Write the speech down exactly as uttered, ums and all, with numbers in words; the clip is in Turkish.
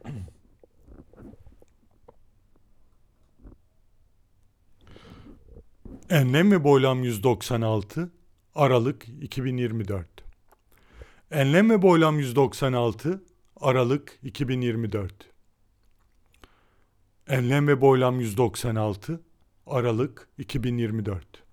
Enlem ve boylam yüz doksan altı, Aralık iki bin yirmi dört. Enlem ve boylam yüz doksan altı, Aralık iki bin yirmi dört. Enlem ve boylam yüz doksan altı, Aralık iki bin yirmi dört.